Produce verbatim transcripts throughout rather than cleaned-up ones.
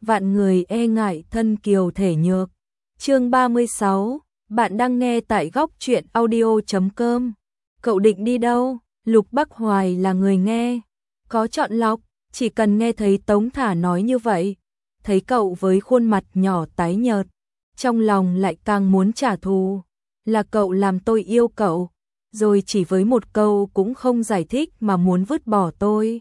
vạn người e ngại thân kiều thể nhược. Chương ba mươi sáu, bạn đang nghe tại góc truyện audio chấm com. Cậu định đi đâu? Lục Bắc Hoài là người nghe có chọn lọc, chỉ cần nghe thấy Tống Thả nói như vậy, thấy cậu với khuôn mặt nhỏ tái nhợt, trong lòng lại càng muốn trả thù. Là cậu làm tôi yêu cậu, rồi chỉ với một câu cũng không giải thích mà muốn vứt bỏ tôi.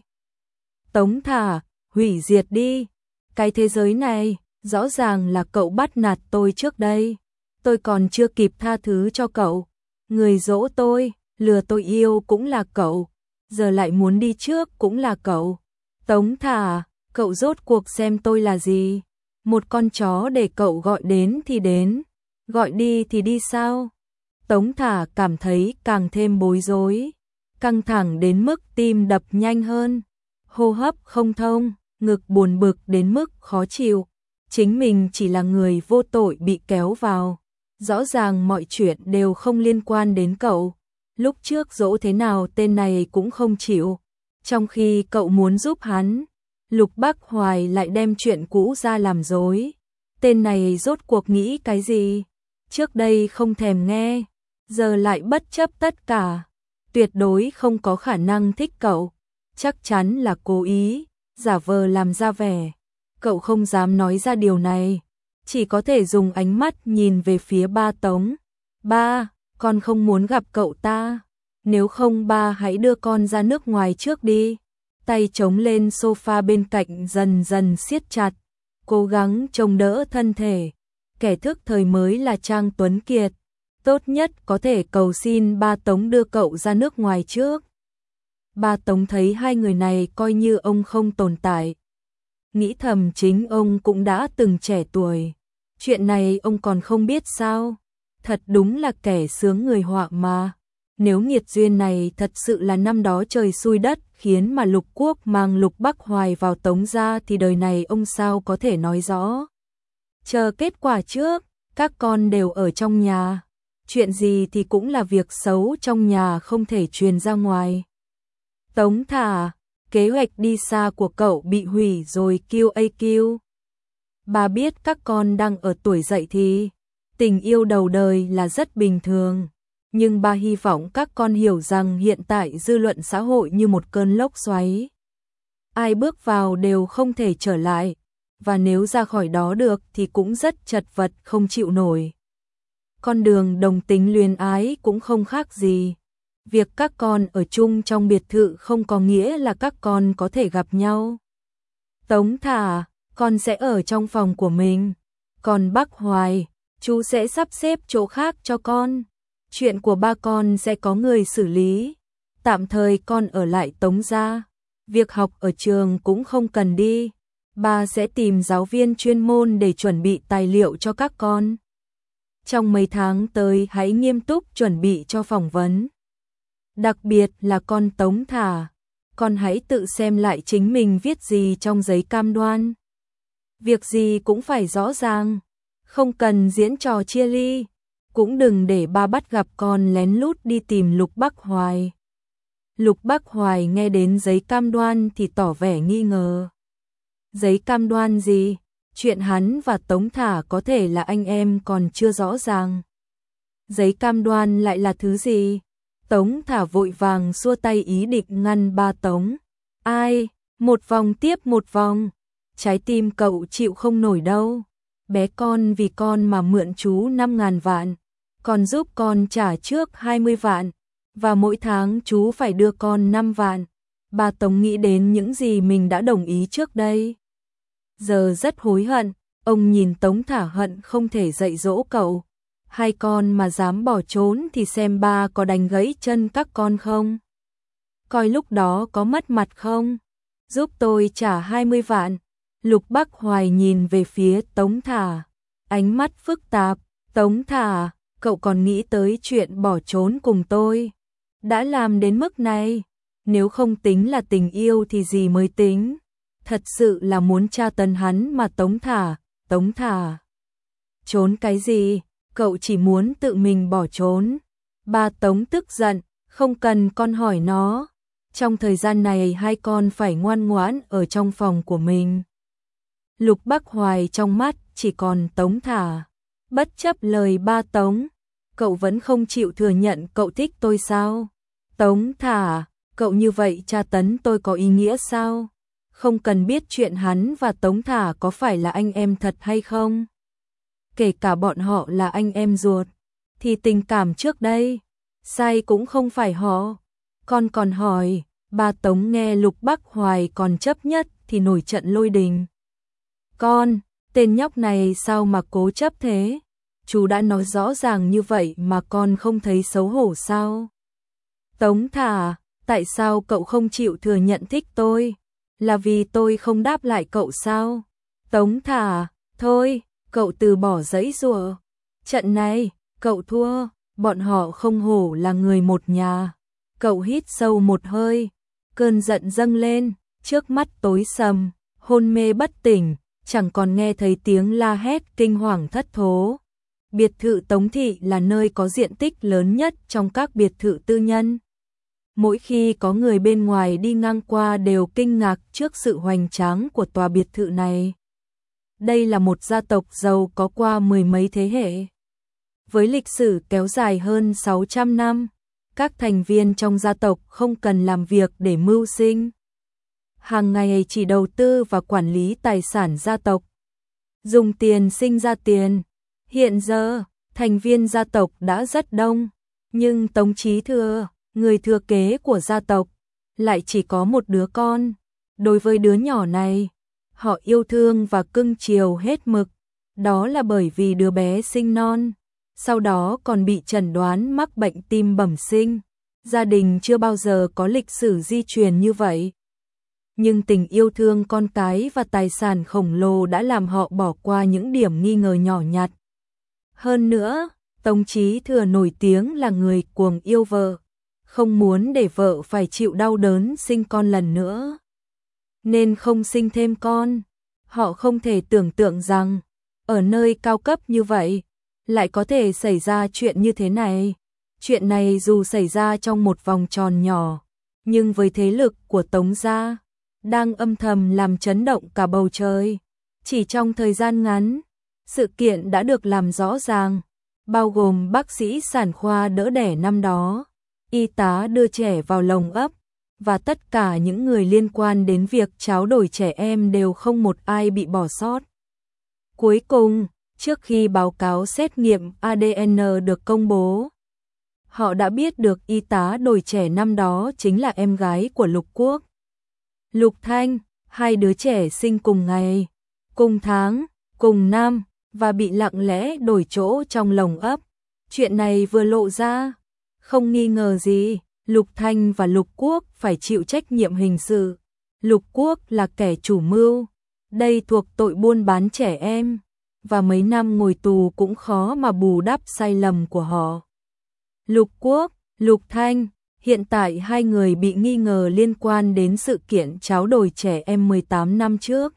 Tống Thả, hủy diệt đi. Cái thế giới này, rõ ràng là cậu bắt nạt tôi trước đây. Tôi còn chưa kịp tha thứ cho cậu. Người dỗ tôi, lừa tôi yêu cũng là cậu. Giờ lại muốn đi trước cũng là cậu. Tống Thả, cậu rốt cuộc xem tôi là gì? Một con chó để cậu gọi đến thì đến, gọi đi thì đi sao? Tống Thả cảm thấy càng thêm bối rối, căng thẳng đến mức tim đập nhanh hơn, hô hấp không thông, ngực buồn bực đến mức khó chịu. Chính mình chỉ là người vô tội bị kéo vào, rõ ràng mọi chuyện đều không liên quan đến cậu. Lúc trước dỗ thế nào tên này cũng không chịu, trong khi cậu muốn giúp hắn, Lục Bắc Hoài lại đem chuyện cũ ra làm dối. Tên này rốt cuộc nghĩ cái gì? Trước đây không thèm nghe, giờ lại bất chấp tất cả. Tuyệt đối không có khả năng thích cậu, chắc chắn là cố ý, giả vờ làm ra vẻ. Cậu không dám nói ra điều này, chỉ có thể dùng ánh mắt nhìn về phía ba Tống. Ba, con không muốn gặp cậu ta, nếu không ba hãy đưa con ra nước ngoài trước đi. Tay chống lên sofa bên cạnh dần dần siết chặt, cố gắng chống đỡ thân thể. Kẻ thức thời mới là Trang Tuấn Kiệt, tốt nhất có thể cầu xin ba Tống đưa cậu ra nước ngoài trước. Ba Tống thấy hai người này coi như ông không tồn tại. Nghĩ thầm chính ông cũng đã từng trẻ tuổi, chuyện này ông còn không biết sao? Thật đúng là kẻ sướng người họa mà. Nếu nghiệt duyên này thật sự là năm đó trời xui đất khiến mà Lục Quốc mang Lục Bắc Hoài vào Tống gia thì đời này ông sao có thể nói rõ. Chờ kết quả trước, các con đều ở trong nhà. Chuyện gì thì cũng là việc xấu trong nhà không thể truyền ra ngoài. Tống Thả, kế hoạch đi xa của cậu bị hủy rồi kiu a kiu. Bà biết các con đang ở tuổi dậy thì tình yêu đầu đời là rất bình thường. Nhưng bà hy vọng các con hiểu rằng hiện tại dư luận xã hội như một cơn lốc xoáy. Ai bước vào đều không thể trở lại, và nếu ra khỏi đó được thì cũng rất chật vật không chịu nổi. Con đường đồng tính luyến ái cũng không khác gì. Việc các con ở chung trong biệt thự không có nghĩa là các con có thể gặp nhau. Tống Thả, con sẽ ở trong phòng của mình. Còn Bắc Hoài, chú sẽ sắp xếp chỗ khác cho con. Chuyện của ba con sẽ có người xử lý. Tạm thời con ở lại Tống gia. Việc học ở trường cũng không cần đi. Ba sẽ tìm giáo viên chuyên môn để chuẩn bị tài liệu cho các con. Trong mấy tháng tới hãy nghiêm túc chuẩn bị cho phỏng vấn. Đặc biệt là con Tống Thả, con hãy tự xem lại chính mình viết gì trong giấy cam đoan. Việc gì cũng phải rõ ràng, không cần diễn trò chia ly. Cũng đừng để ba bắt gặp con lén lút đi tìm Lục Bắc Hoài. Lục Bắc Hoài nghe đến giấy cam đoan thì tỏ vẻ nghi ngờ. Giấy cam đoan gì? Chuyện hắn và Tống Thả có thể là anh em còn chưa rõ ràng. Giấy cam đoan lại là thứ gì? Tống Thả vội vàng xua tay ý định ngăn ba Tống. Ai? Một vòng tiếp một vòng. Trái tim cậu chịu không nổi đâu. Bé con vì con mà mượn chú năm ngàn vạn. Còn giúp con trả trước hai mươi vạn. Và mỗi tháng chú phải đưa con năm vạn. Bà Tống nghĩ đến những gì mình đã đồng ý trước đây. Giờ rất hối hận. Ông nhìn Tống Thả hận không thể dạy dỗ cậu. Hai con mà dám bỏ trốn thì xem ba có đánh gãy chân các con không. Coi lúc đó có mất mặt không. Giúp tôi trả hai mươi vạn. Lục Bắc Hoài nhìn về phía Tống Thả, ánh mắt phức tạp. Tống Thả, cậu còn nghĩ tới chuyện bỏ trốn cùng tôi. Đã làm đến mức này, nếu không tính là tình yêu thì gì mới tính. Thật sự là muốn tra tấn hắn mà. Tống Thả, Tống Thả. Trốn cái gì, cậu chỉ muốn tự mình bỏ trốn. Ba Tống tức giận, không cần con hỏi nó. Trong thời gian này hai con phải ngoan ngoãn ở trong phòng của mình. Lục Bắc Hoài trong mắt chỉ còn Tống Thả. Bất chấp lời ba Tống, cậu vẫn không chịu thừa nhận cậu thích tôi sao? Tống Thả, cậu như vậy tra tấn tôi có ý nghĩa sao? Không cần biết chuyện hắn và Tống Thả có phải là anh em thật hay không. Kể cả bọn họ là anh em ruột, thì tình cảm trước đây, sai cũng không phải họ. Con còn hỏi, ba Tống nghe Lục Bắc Hoài còn chấp nhất thì nổi trận lôi đình. Con, tên nhóc này sao mà cố chấp thế? Chú đã nói rõ ràng như vậy mà con không thấy xấu hổ sao? Tống Thả, tại sao cậu không chịu thừa nhận thích tôi? Là vì tôi không đáp lại cậu sao? Tống Thả, thôi, cậu từ bỏ giãy giụa. Trận này, cậu thua, bọn họ không hổ là người một nhà. Cậu hít sâu một hơi, cơn giận dâng lên, trước mắt tối sầm, hôn mê bất tỉnh, chẳng còn nghe thấy tiếng la hét kinh hoàng thất thố. Biệt thự Tống Thị là nơi có diện tích lớn nhất trong các biệt thự tư nhân. Mỗi khi có người bên ngoài đi ngang qua đều kinh ngạc trước sự hoành tráng của tòa biệt thự này. Đây là một gia tộc giàu có qua mười mấy thế hệ. Với lịch sử kéo dài hơn sáu trăm năm, các thành viên trong gia tộc không cần làm việc để mưu sinh. Hàng ngày chỉ đầu tư và quản lý tài sản gia tộc. Dùng tiền sinh ra tiền. Hiện giờ, thành viên gia tộc đã rất đông, nhưng Tống Chí Thừa, người thừa kế của gia tộc, lại chỉ có một đứa con. Đối với đứa nhỏ này, họ yêu thương và cưng chiều hết mực. Đó là bởi vì đứa bé sinh non, sau đó còn bị chẩn đoán mắc bệnh tim bẩm sinh. Gia đình chưa bao giờ có lịch sử di truyền như vậy. Nhưng tình yêu thương con cái và tài sản khổng lồ đã làm họ bỏ qua những điểm nghi ngờ nhỏ nhặt. Hơn nữa, Tống Chí Thừa nổi tiếng là người cuồng yêu vợ, không muốn để vợ phải chịu đau đớn sinh con lần nữa, nên không sinh thêm con. Họ không thể tưởng tượng rằng, ở nơi cao cấp như vậy, lại có thể xảy ra chuyện như thế này. Chuyện này dù xảy ra trong một vòng tròn nhỏ, nhưng với thế lực của Tống gia, đang âm thầm làm chấn động cả bầu trời. Chỉ trong thời gian ngắn, sự kiện đã được làm rõ ràng, bao gồm bác sĩ sản khoa đỡ đẻ năm đó, y tá đưa trẻ vào lồng ấp, và tất cả những người liên quan đến việc tráo đổi trẻ em đều không một ai bị bỏ sót. Cuối cùng, trước khi báo cáo xét nghiệm a đê en được công bố, họ đã biết được y tá đổi trẻ năm đó chính là em gái của Lục Quốc. Lục Thanh, hai đứa trẻ sinh cùng ngày, cùng tháng, cùng năm, và bị lặng lẽ đổi chỗ trong lồng ấp. Chuyện này vừa lộ ra, không nghi ngờ gì, Lục Thanh và Lục Quốc phải chịu trách nhiệm hình sự. Lục Quốc là kẻ chủ mưu, đây thuộc tội buôn bán trẻ em, và mấy năm ngồi tù cũng khó mà bù đắp sai lầm của họ. Lục Quốc, Lục Thanh, hiện tại hai người bị nghi ngờ liên quan đến sự kiện tráo đổi trẻ em mười tám năm trước.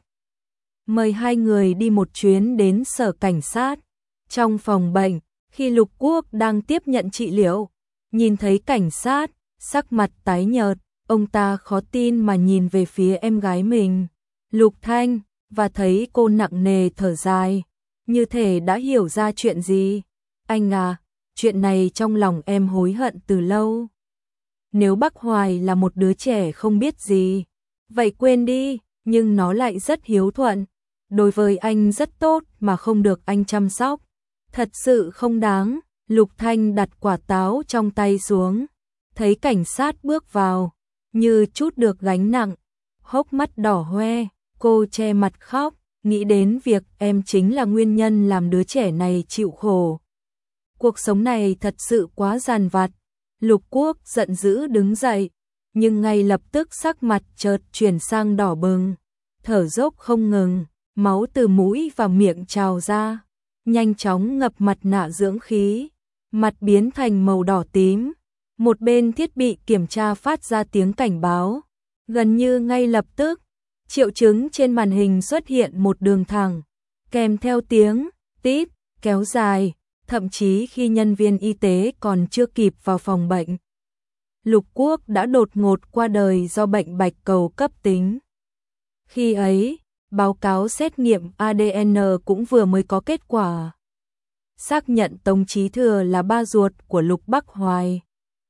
Mời hai người đi một chuyến đến sở cảnh sát. Trong phòng bệnh, khi Lục Quốc đang tiếp nhận trị liệu, nhìn thấy cảnh sát, sắc mặt tái nhợt, ông ta khó tin mà nhìn về phía em gái mình, Lục Thanh, và thấy cô nặng nề thở dài, như thể đã hiểu ra chuyện gì. Anh à, chuyện này trong lòng em hối hận từ lâu. Nếu Bắc Hoài là một đứa trẻ không biết gì, vậy quên đi, nhưng nó lại rất hiếu thuận. Đối với anh rất tốt mà không được anh chăm sóc. Thật sự không đáng. Lục Thanh đặt quả táo trong tay xuống, thấy cảnh sát bước vào, như chút được gánh nặng, hốc mắt đỏ hoe, cô che mặt khóc, nghĩ đến việc em chính là nguyên nhân làm đứa trẻ này chịu khổ. Cuộc sống này thật sự quá dằn vặt. Lục Quốc giận dữ đứng dậy, nhưng ngay lập tức sắc mặt chợt chuyển sang đỏ bừng, thở dốc không ngừng, máu từ mũi và miệng trào ra, nhanh chóng ngập mặt nạ dưỡng khí, mặt biến thành màu đỏ tím. Một bên thiết bị kiểm tra phát ra tiếng cảnh báo, gần như ngay lập tức, triệu chứng trên màn hình xuất hiện một đường thẳng, kèm theo tiếng tít kéo dài, thậm chí khi nhân viên y tế còn chưa kịp vào phòng bệnh. Lục Quốc đã đột ngột qua đời do bệnh bạch cầu cấp tính. Khi ấy, Báo cáo xét nghiệm a đê en cũng vừa mới có kết quả. Xác nhận Tống Chí Thừa là ba ruột của Lục Bắc Hoài.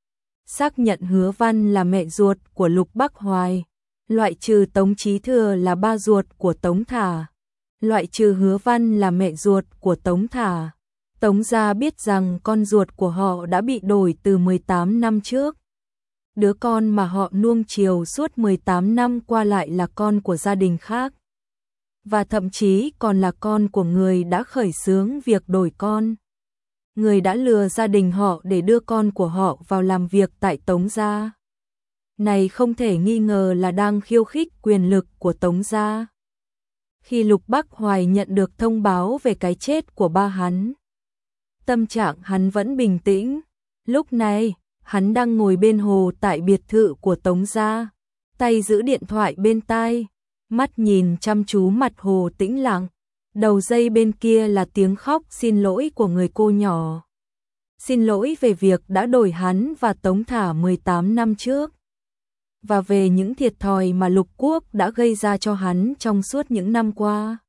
Xác nhận Hứa Văn là mẹ ruột của Lục Bắc Hoài. Loại trừ Tống Chí Thừa là ba ruột của Tống Thả. Loại trừ Hứa Văn là mẹ ruột của Tống Thả. Tống gia biết rằng con ruột của họ đã bị đổi từ mười tám năm trước. Đứa con mà họ nuông chiều suốt mười tám năm qua lại là con của gia đình khác. Và thậm chí còn là con của người đã khởi xướng việc đổi con. Người đã lừa gia đình họ để đưa con của họ vào làm việc tại Tống gia. Này không thể nghi ngờ là đang khiêu khích quyền lực của Tống gia. Khi Lục Bắc Hoài nhận được thông báo về cái chết của ba hắn, tâm trạng hắn vẫn bình tĩnh. Lúc này, hắn đang ngồi bên hồ tại biệt thự của Tống gia, tay giữ điện thoại bên tai, mắt nhìn chăm chú mặt hồ tĩnh lặng. Đầu dây bên kia là tiếng khóc xin lỗi của người cô nhỏ. Xin lỗi về việc đã đổi hắn và Tống Thả mười tám năm trước. Và về những thiệt thòi mà Lục Quốc đã gây ra cho hắn trong suốt những năm qua.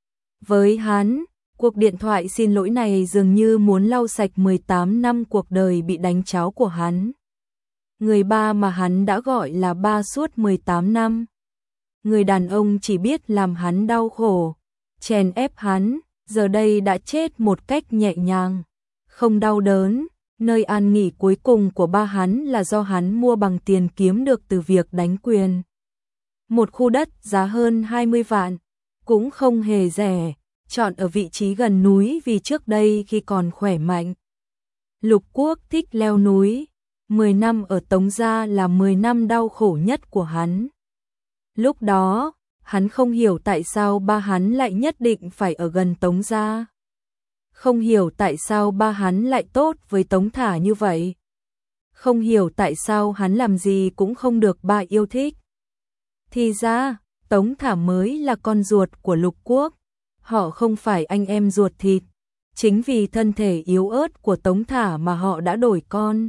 Với hắn, cuộc điện thoại xin lỗi này dường như muốn lau sạch mười tám năm cuộc đời bị đánh tráo của hắn. Người ba mà hắn đã gọi là ba suốt mười tám năm. Người đàn ông chỉ biết làm hắn đau khổ, chèn ép hắn, giờ đây đã chết một cách nhẹ nhàng, không đau đớn. Nơi an nghỉ cuối cùng của ba hắn là do hắn mua bằng tiền kiếm được từ việc đánh quyền. Một khu đất giá hơn hai mươi vạn, cũng không hề rẻ, chọn ở vị trí gần núi vì trước đây khi còn khỏe mạnh. Lục Quốc thích leo núi, mười năm ở Tống gia là mười năm đau khổ nhất của hắn. Lúc đó, hắn không hiểu tại sao ba hắn lại nhất định phải ở gần Tống gia. Không hiểu tại sao ba hắn lại tốt với Tống Thả như vậy. Không hiểu tại sao hắn làm gì cũng không được ba yêu thích. Thì ra, Tống Thả mới là con ruột của Lục Quốc. Họ không phải anh em ruột thịt. Chính vì thân thể yếu ớt của Tống Thả mà họ đã đổi con.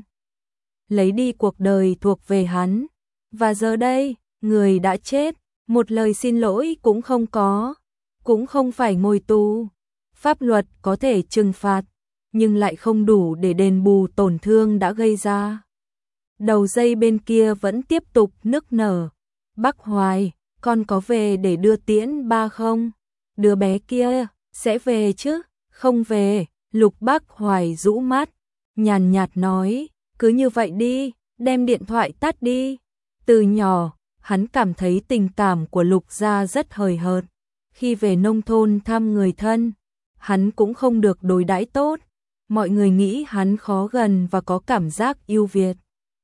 Lấy đi cuộc đời thuộc về hắn. Và giờ đây, người đã chết, một lời xin lỗi cũng không có. Cũng không phải ngồi tù. Pháp luật có thể trừng phạt, nhưng lại không đủ để đền bù tổn thương đã gây ra. Đầu dây bên kia vẫn tiếp tục nức nở. Bắc Hoài, con có về để đưa tiễn ba không? Đứa bé kia, sẽ về chứ? Không về. Lục Bắc Hoài rũ mắt, nhàn nhạt nói, cứ như vậy đi, đem điện thoại tắt đi. Từ nhỏ, hắn cảm thấy tình cảm của Lục gia rất hời hợt. Khi về nông thôn thăm người thân, hắn cũng không được đối đãi tốt. Mọi người nghĩ hắn khó gần và có cảm giác ưu việt.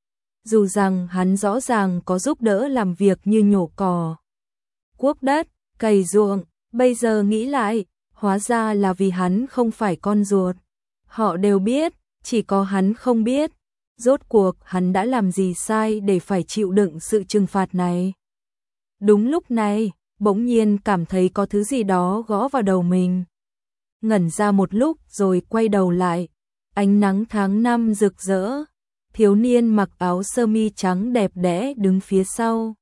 Dù rằng hắn rõ ràng có giúp đỡ làm việc như nhổ cỏ, cuốc đất, cày ruộng, bây giờ nghĩ lại, hóa ra là vì hắn không phải con ruột. Họ đều biết, chỉ có hắn không biết. Rốt cuộc hắn đã làm gì sai để phải chịu đựng sự trừng phạt này. Đúng lúc này, bỗng nhiên cảm thấy có thứ gì đó gõ vào đầu mình. Ngẩn ra một lúc rồi quay đầu lại. Ánh nắng tháng năm rực rỡ. Thiếu niên mặc áo sơ mi trắng đẹp đẽ đứng phía sau.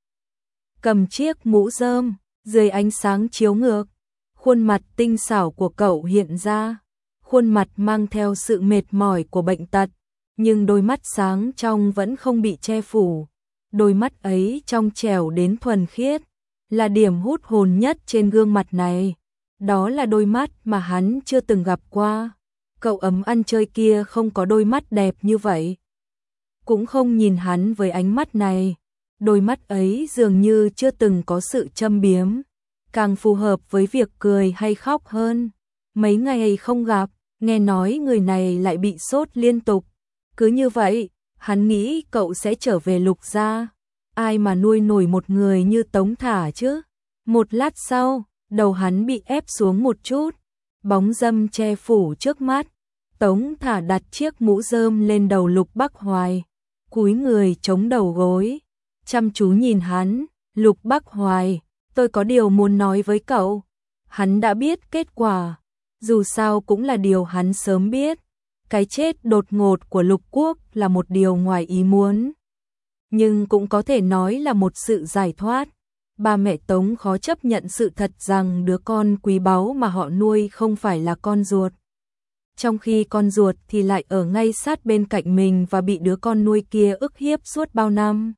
Cầm chiếc mũ rơm, dưới ánh sáng chiếu ngược. Khuôn mặt tinh xảo của cậu hiện ra. Khuôn mặt mang theo sự mệt mỏi của bệnh tật. Nhưng đôi mắt sáng trong vẫn không bị che phủ. Đôi mắt ấy trong trẻo đến thuần khiết. Là điểm hút hồn nhất trên gương mặt này. Đó là đôi mắt mà hắn chưa từng gặp qua. Cậu ấm ăn chơi kia không có đôi mắt đẹp như vậy. Cũng không nhìn hắn với ánh mắt này. Đôi mắt ấy dường như chưa từng có sự châm biếm. Càng phù hợp với việc cười hay khóc hơn. Mấy ngày không gặp, nghe nói người này lại bị sốt liên tục. Cứ như vậy, hắn nghĩ cậu sẽ trở về Lục gia. Ai mà nuôi nổi một người như Tống Thả chứ? Một lát sau, đầu hắn bị ép xuống một chút. Bóng râm che phủ trước mắt. Tống Thả đặt chiếc mũ rơm lên đầu Lục Bắc Hoài. Cúi người chống đầu gối. Chăm chú nhìn hắn. Lục Bắc Hoài, tôi có điều muốn nói với cậu. Hắn đã biết kết quả. Dù sao cũng là điều hắn sớm biết. Cái chết đột ngột của Lục Quốc là một điều ngoài ý muốn. Nhưng cũng có thể nói là một sự giải thoát. Ba mẹ Tống khó chấp nhận sự thật rằng đứa con quý báu mà họ nuôi không phải là con ruột. Trong khi con ruột thì lại ở ngay sát bên cạnh mình và bị đứa con nuôi kia ức hiếp suốt bao năm.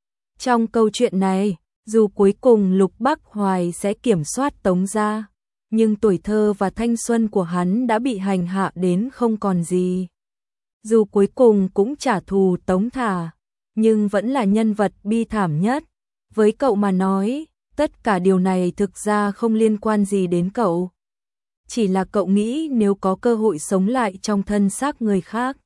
Trong câu chuyện này, dù cuối cùng Lục Bắc Hoài sẽ kiểm soát Tống gia, nhưng tuổi thơ và thanh xuân của hắn đã bị hành hạ đến không còn gì. Dù cuối cùng cũng trả thù Tống Thả, nhưng vẫn là nhân vật bi thảm nhất. Với cậu mà nói, tất cả điều này thực ra không liên quan gì đến cậu. Chỉ là cậu nghĩ nếu có cơ hội sống lại trong thân xác người khác,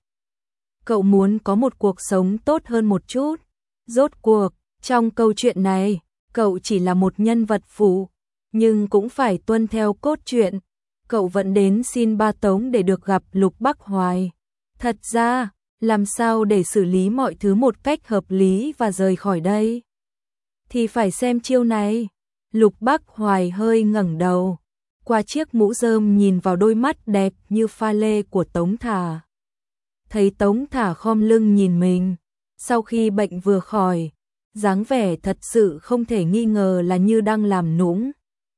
cậu muốn có một cuộc sống tốt hơn một chút. Rốt cuộc, trong câu chuyện này, cậu chỉ là một nhân vật phụ, nhưng cũng phải tuân theo cốt truyện. Cậu vẫn đến xin ba Tống để được gặp Lục Bắc Hoài. Thật ra, làm sao để xử lý mọi thứ một cách hợp lý và rời khỏi đây? Thì phải xem chiêu này. Lục Bắc Hoài hơi ngẩng đầu, qua chiếc mũ rơm nhìn vào đôi mắt đẹp như pha lê của Tống Thả. Thấy Tống Thả khom lưng nhìn mình, sau khi bệnh vừa khỏi, dáng vẻ thật sự không thể nghi ngờ là như đang làm nũng.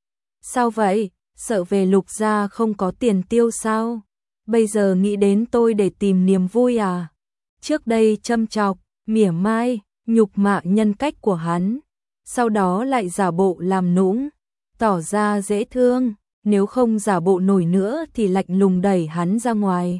Sao vậy? Sợ về Lục gia không có tiền tiêu sao? Bây giờ nghĩ đến tôi để tìm niềm vui à? Trước đây châm chọc, mỉa mai, nhục mạ nhân cách của hắn, sau đó lại giả bộ làm nũng, tỏ ra dễ thương, nếu không giả bộ nổi nữa thì lạnh lùng đẩy hắn ra ngoài.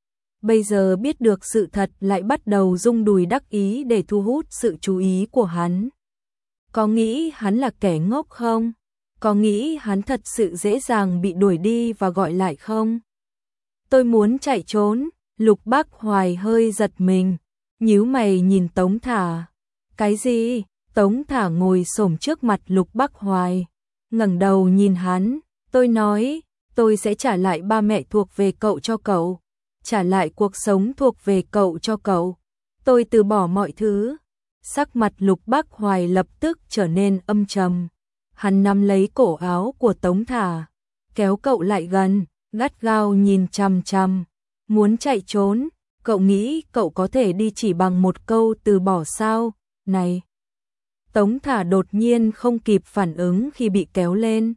Bây giờ biết được sự thật lại bắt đầu rung đùi đắc ý để thu hút sự chú ý của hắn. Có nghĩ hắn là kẻ ngốc không? Có nghĩ hắn thật sự dễ dàng bị đuổi đi và gọi lại không? Tôi muốn chạy trốn. Lục Bắc Hoài hơi giật mình, nhíu mày nhìn Tống Thả. Cái gì? Tống Thả ngồi xổm trước mặt Lục Bắc Hoài, ngẩng đầu nhìn hắn. Tôi nói, tôi sẽ trả lại ba mẹ thuộc về cậu cho cậu, trả lại cuộc sống thuộc về cậu cho cậu. Tôi từ bỏ mọi thứ. Sắc mặt Lục Bắc Hoài lập tức trở nên âm trầm. Hắn nắm lấy cổ áo của Tống Thả, kéo cậu lại gần, gắt gao nhìn chằm chằm. Muốn chạy trốn, cậu nghĩ cậu có thể đi chỉ bằng một câu từ bỏ sao? Này! Tống Thả đột nhiên không kịp phản ứng khi bị kéo lên.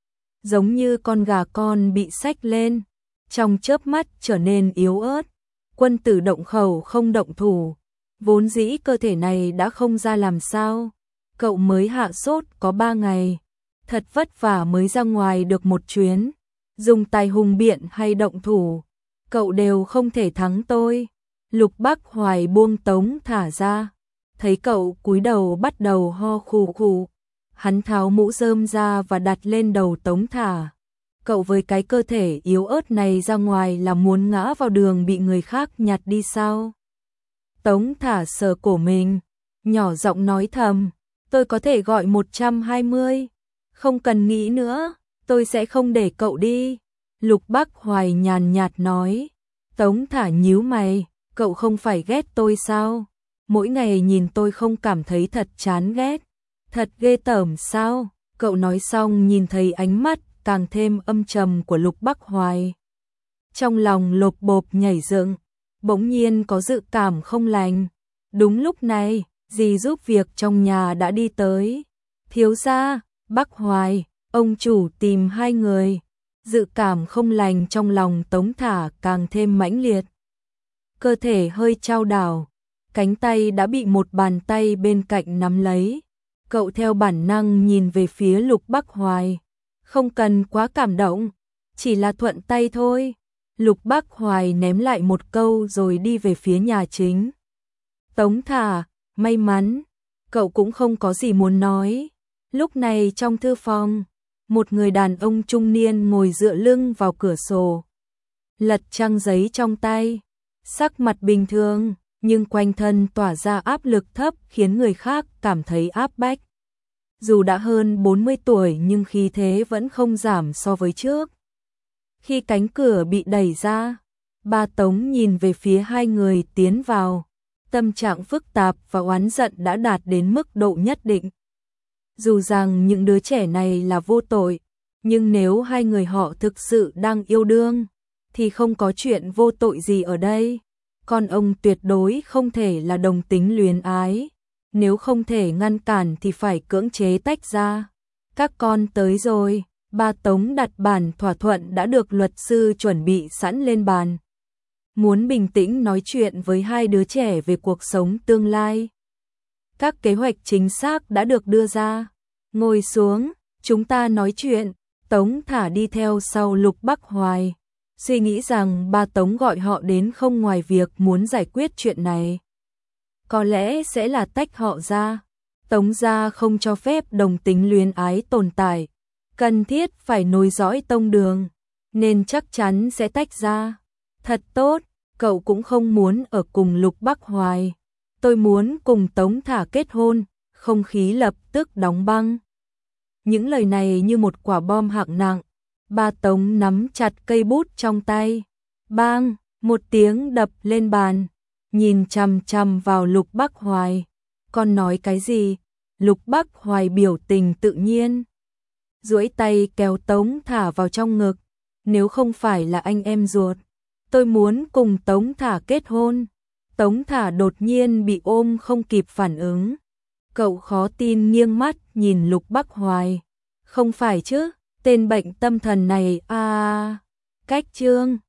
Giống như con gà con bị xách lên, trong chớp mắt trở nên yếu ớt. Quân tử động khẩu không động thủ, vốn dĩ cơ thể này đã không ra làm sao. Cậu mới hạ sốt có ba ngày, thật vất vả mới ra ngoài được một chuyến. Dùng tài hùng biện hay động thủ, cậu đều không thể thắng tôi. Lục Bắc Hoài buông Tống Thả ra, thấy cậu cúi đầu bắt đầu ho khù khù. Hắn tháo mũ rơm ra và đặt lên đầu Tống Thả. Cậu với cái cơ thể yếu ớt này ra ngoài là muốn ngã vào đường bị người khác nhặt đi sao? Tống Thả sờ cổ mình, nhỏ giọng nói thầm, tôi có thể gọi một trăm hai mươi. Không cần nghĩ nữa, tôi sẽ không để cậu đi. Lục Bắc Hoài nhàn nhạt nói. Tống Thả nhíu mày, cậu không phải ghét tôi sao? Mỗi ngày nhìn tôi không cảm thấy thật chán ghét, thật ghê tởm sao? Cậu nói xong nhìn thấy ánh mắt càng thêm âm trầm của Lục Bắc Hoài. Trong lòng lột bộp nhảy dựng, bỗng nhiên có dự cảm không lành. Đúng lúc này, dì giúp việc trong nhà đã đi tới. Thiếu gia, Bắc Hoài, ông chủ tìm hai người. Dự cảm không lành trong lòng Tống Thả càng thêm mãnh liệt. Cơ thể hơi chao đảo, cánh tay đã bị một bàn tay bên cạnh nắm lấy. Cậu theo bản năng nhìn về phía Lục Bắc Hoài. Không cần quá cảm động, chỉ là thuận tay thôi. Lục Bắc Hoài ném lại một câu rồi đi về phía nhà chính. Tống Thả, may mắn, cậu cũng không có gì muốn nói. Lúc này trong thư phòng, một người đàn ông trung niên ngồi dựa lưng vào cửa sổ, lật trang giấy trong tay, sắc mặt bình thường, nhưng quanh thân tỏa ra áp lực thấp khiến người khác cảm thấy áp bách. Dù đã hơn bốn mươi tuổi nhưng khí thế vẫn không giảm so với trước. Khi cánh cửa bị đẩy ra, ba Tống nhìn về phía hai người tiến vào, tâm trạng phức tạp và oán giận đã đạt đến mức độ nhất định. Dù rằng những đứa trẻ này là vô tội, nhưng nếu hai người họ thực sự đang yêu đương, thì không có chuyện vô tội gì ở đây. Con ông tuyệt đối không thể là đồng tính luyến ái. nếu không thể ngăn cản thì phải cưỡng chế tách ra. Các con tới rồi, ba Tống đặt bản thỏa thuận đã được luật sư chuẩn bị sẵn lên bàn. Muốn bình tĩnh nói chuyện với hai đứa trẻ về cuộc sống tương lai. Các kế hoạch chính xác đã được đưa ra. Ngồi xuống, chúng ta nói chuyện. Tống Thả đi theo sau Lục Bắc Hoài, suy nghĩ rằng ba Tống gọi họ đến không ngoài việc muốn giải quyết chuyện này. Có lẽ sẽ là tách họ ra. Tống gia không cho phép đồng tính luyến ái tồn tại, cần thiết phải nối dõi tông đường, nên chắc chắn sẽ tách ra. Thật tốt, cậu cũng không muốn ở cùng Lục Bắc Hoài. Tôi muốn cùng Tống Thả kết hôn, không khí lập tức đóng băng. Những lời này như một quả bom hạng nặng. Ba Tống nắm chặt cây bút trong tay. Bang, một tiếng đập lên bàn. Nhìn chằm chằm vào Lục Bắc Hoài. Con nói cái gì? Lục Bắc Hoài biểu tình tự nhiên, duỗi tay kéo Tống Thả vào trong ngực. Nếu không phải là anh em ruột, tôi muốn cùng Tống Thả kết hôn. Tống Thả đột nhiên bị ôm không kịp phản ứng. Cậu khó tin nghiêng mắt nhìn Lục Bắc Hoài. Không phải chứ, tên bệnh tâm thần này à. Cách chương